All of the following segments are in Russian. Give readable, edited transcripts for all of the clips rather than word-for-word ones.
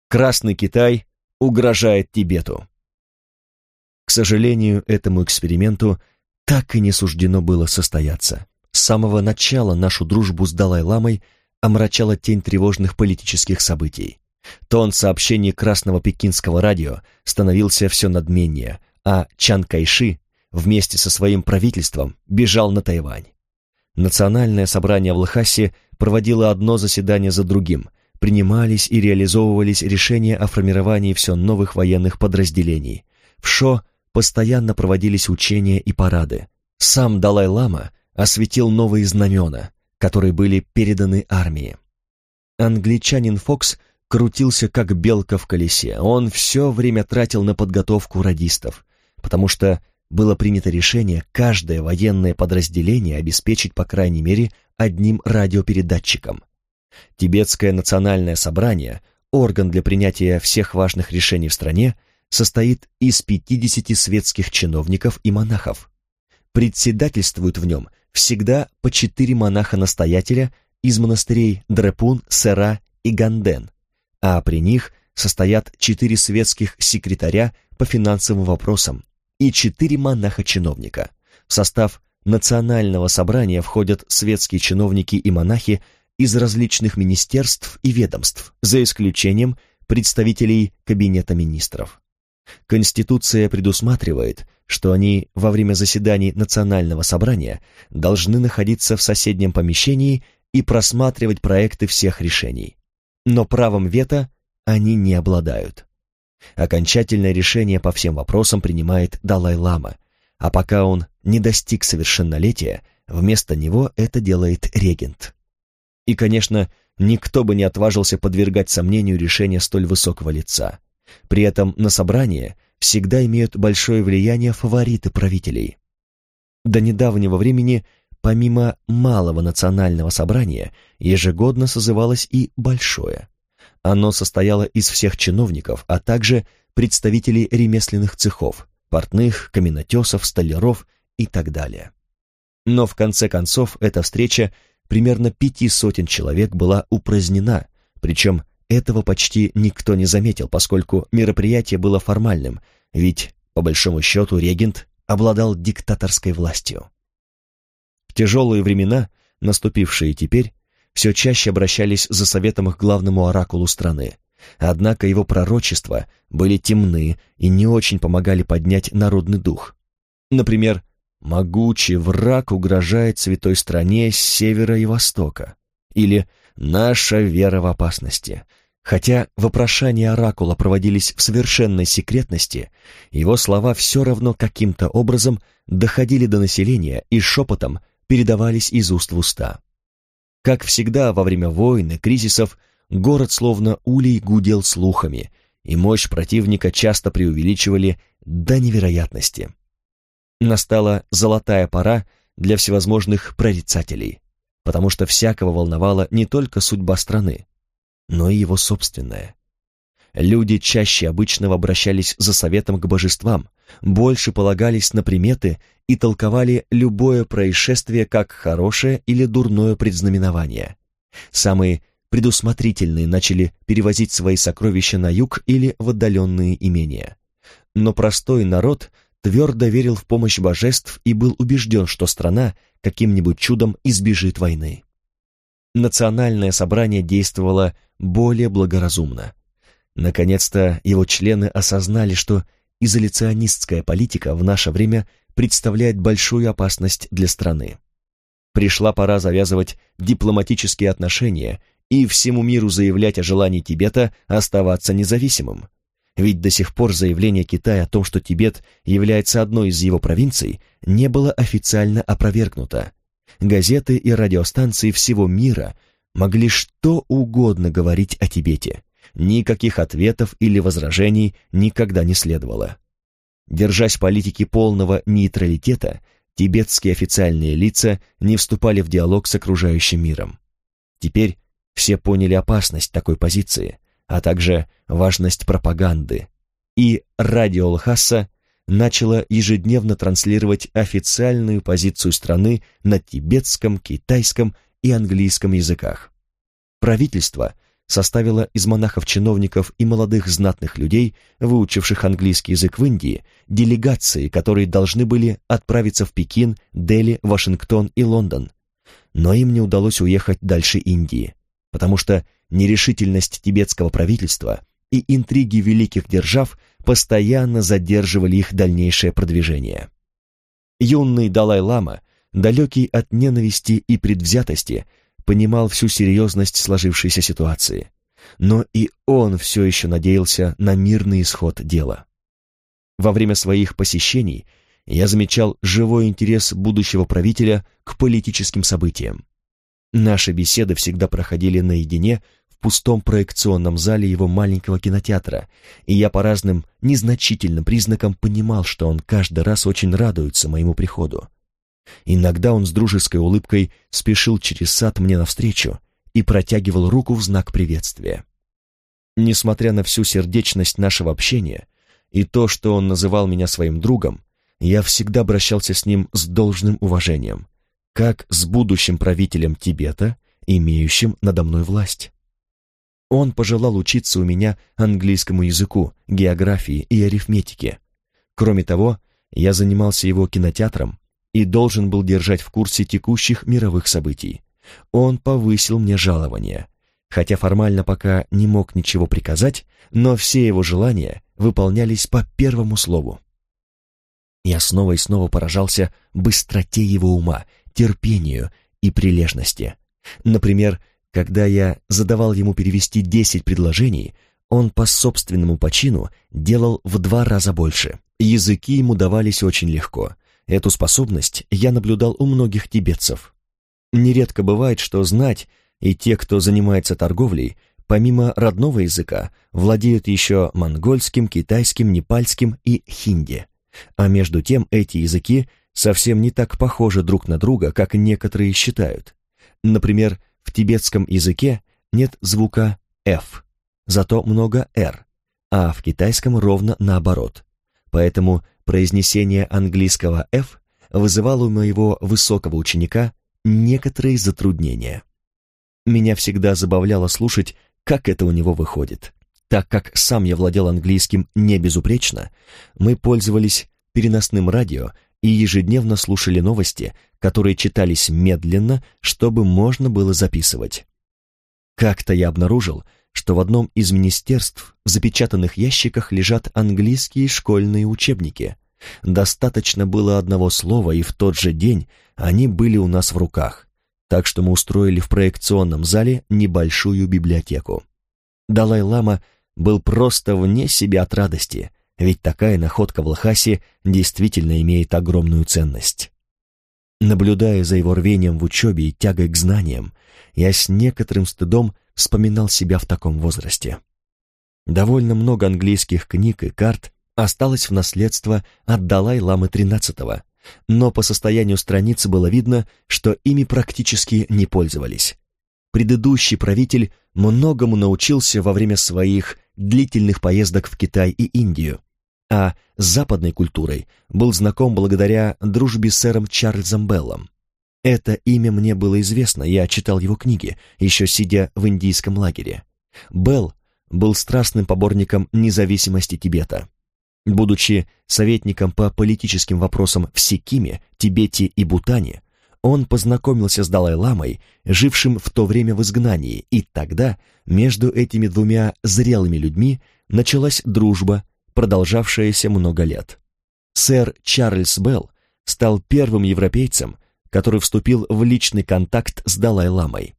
Красный Китай угрожает Тибету. К сожалению, этому эксперименту так и не суждено было состояться. С самого начала нашу дружбу с Далай-ламой омрачала тень тревожных политических событий. Тон сообщений Красного Пекинского радио становился все надменнее, а Чан Кайши вместе со своим правительством бежал на Тайвань. Национальное собрание в Лхасе проводило одно заседание за другим, принимались и реализовывались решения о формировании все новых военных подразделений. В Шо постоянно проводились учения и парады. Сам Далай-лама осветил новые знамена, которые были переданы армии. Англичанин Фокс крутился как белка в колесе. Он все время тратил на подготовку радистов, потому что было принято решение каждое военное подразделение обеспечить по крайней мере одним радиопередатчиком. Тибетское национальное собрание, орган для принятия всех важных решений в стране, состоит из 50 светских чиновников и монахов. Председательствуют в нем всегда по 4 монаха-настоятеля из монастырей Дрепун, Сера и Ганден, а при них состоят 4 светских секретаря по финансовым вопросам и 4 монаха-чиновника. В состав национального собрания входят светские чиновники и монахи из различных министерств и ведомств, за исключением представителей кабинета министров. Конституция предусматривает, что они во время заседаний национального собрания должны находиться в соседнем помещении и просматривать проекты всех решений. Но правом вето они не обладают. Окончательное решение по всем вопросам принимает Далай-лама, а пока он не достиг совершеннолетия, вместо него это делает регент. И, конечно, никто бы не отважился подвергать сомнению решения столь высокого лица. При этом на собрание всегда имеют большое влияние фавориты правителей. До недавнего времени, помимо малого национального собрания, ежегодно созывалось и большое. Оно состояло из всех чиновников, а также представителей ремесленных цехов, портных, каменотесов, столяров и так далее. Но в конце концов эта встреча примерно 500 человек была упразднена, причем этого почти никто не заметил, поскольку мероприятие было формальным, ведь, по большому счету, регент обладал диктаторской властью. В тяжелые времена, наступившие теперь, все чаще обращались за советом к главному оракулу страны, однако его пророчества были темны и не очень помогали поднять народный дух. Например, «Могучий враг угрожает святой стране с севера и востока» или «Наша вера в опасности». Хотя вопрошания оракула проводились в совершенной секретности, его слова все равно каким-то образом доходили до населения и шепотом передавались из уст в уста. Как всегда во время войн и кризисов, город словно улей гудел слухами, и мощь противника часто преувеличивали до невероятности. Настала золотая пора для всевозможных прорицателей, потому что всякого волновала не только судьба страны, но и его собственная. Люди чаще обычного обращались за советом к божествам, больше полагались на приметы и толковали любое происшествие как хорошее или дурное предзнаменование. Самые предусмотрительные начали перевозить свои сокровища на юг или в отдаленные имения. Но простой народ твердо верил в помощь божеств и был убежден, что страна каким-нибудь чудом избежит войны. Национальное собрание действовало более благоразумно. Наконец-то его члены осознали, что изоляционистская политика в наше время представляет большую опасность для страны. Пришла пора завязывать дипломатические отношения и всему миру заявлять о желании Тибета оставаться независимым. Ведь до сих пор заявление Китая о том, что Тибет является одной из его провинций, не было официально опровергнуто. Газеты и радиостанции всего мира могли что угодно говорить о Тибете. Никаких ответов или возражений никогда не следовало. Держась политики полного нейтралитета, тибетские официальные лица не вступали в диалог с окружающим миром. Теперь все поняли опасность такой позиции, а также важность пропаганды, и радио Лхаса начало ежедневно транслировать официальную позицию страны на тибетском, китайском и английском языках. Правительство составила из монахов-чиновников и молодых знатных людей, выучивших английский язык в Индии, делегации, которые должны были отправиться в Пекин, Дели, Вашингтон и Лондон. Но им не удалось уехать дальше Индии, потому что нерешительность тибетского правительства и интриги великих держав постоянно задерживали их дальнейшее продвижение. Юный Далай-лама, далекий от ненависти и предвзятости, понимал всю серьезность сложившейся ситуации, но и он все еще надеялся на мирный исход дела. Во время своих посещений я замечал живой интерес будущего правителя к политическим событиям. Наши беседы всегда проходили наедине в пустом проекционном зале его маленького кинотеатра, и я по разным незначительным признакам понимал, что он каждый раз очень радуется моему приходу. Иногда он с дружеской улыбкой спешил через сад мне навстречу и протягивал руку в знак приветствия. Несмотря на всю сердечность нашего общения и то, что он называл меня своим другом, я всегда обращался с ним с должным уважением, как с будущим правителем Тибета, имеющим надо мной власть. Он пожелал учиться у меня английскому языку, географии и арифметике. Кроме того, я занимался его кинотеатром и должен был держать в курсе текущих мировых событий. Он повысил мне жалование, хотя формально пока не мог ничего приказать, но все его желания выполнялись по первому слову. Я снова и снова поражался быстроте его ума, терпению и прилежности. Например, когда я задавал ему перевести 10 предложений, он по собственному почину делал в 2 раза больше. Языки ему давались очень легко. Эту способность я наблюдал у многих тибетцев. Нередко бывает, что знать и те, кто занимается торговлей, помимо родного языка, владеют еще монгольским, китайским, непальским и хинди. А между тем эти языки совсем не так похожи друг на друга, как некоторые считают. Например, в тибетском языке нет звука «ф», зато много «р», а в китайском ровно наоборот. Поэтому произнесение английского «ф» вызывало у моего высокого ученика некоторые затруднения. Меня всегда забавляло слушать, как это у него выходит. Так как сам я владел английским не безупречно, мы пользовались переносным радио и ежедневно слушали новости, которые читались медленно, чтобы можно было записывать. Как-то я обнаружил, что в одном из министерств в запечатанных ящиках лежат английские школьные учебники. Достаточно было одного слова, и в тот же день они были у нас в руках, так что мы устроили в проекционном зале небольшую библиотеку. Далай-лама был просто вне себя от радости, ведь такая находка в Лхасе действительно имеет огромную ценность. Наблюдая за его рвением в учебе и тягой к знаниям, я с некоторым стыдом вспоминал себя в таком возрасте. Довольно много английских книг и карт осталось в наследство от Далай-ламы XIII, но по состоянию страниц было видно, что ими практически не пользовались. Предыдущий правитель многому научился во время своих длительных поездок в Китай и Индию, а с западной культурой был знаком благодаря дружбе с сэром Чарльзом Беллом. Это имя мне было известно, я читал его книги, еще сидя в индийском лагере. Белл был страстным поборником независимости Тибета. Будучи советником по политическим вопросам в Сикиме, Тибете и Бутане, он познакомился с Далай-ламой, жившим в то время в изгнании, и тогда между этими двумя зрелыми людьми началась дружба, продолжавшаяся много лет. Сэр Чарльз Белл стал первым европейцем, который вступил в личный контакт с Далай-ламой.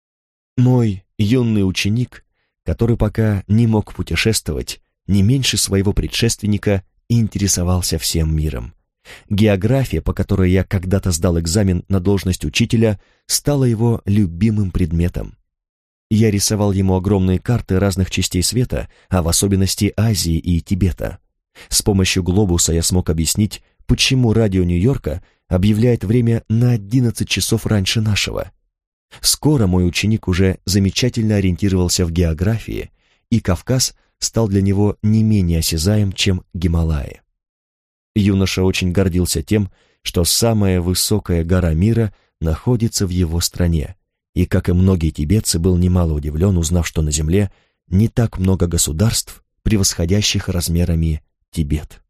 Мой юный ученик, который пока не мог путешествовать, не меньше своего предшественника интересовался всем миром. География, по которой я когда-то сдал экзамен на должность учителя, стала его любимым предметом. Я рисовал ему огромные карты разных частей света, а в особенности Азии и Тибета. С помощью глобуса я смог объяснить, почему радио Нью-Йорка объявляет время на 11 часов раньше нашего. Скоро мой ученик уже замечательно ориентировался в географии, и Кавказ стал для него не менее осязаем, чем Гималаи. Юноша очень гордился тем, что самая высокая гора мира находится в его стране, и, как и многие тибетцы, был немало удивлен, узнав, что на Земле не так много государств, превосходящих размерами Тибет.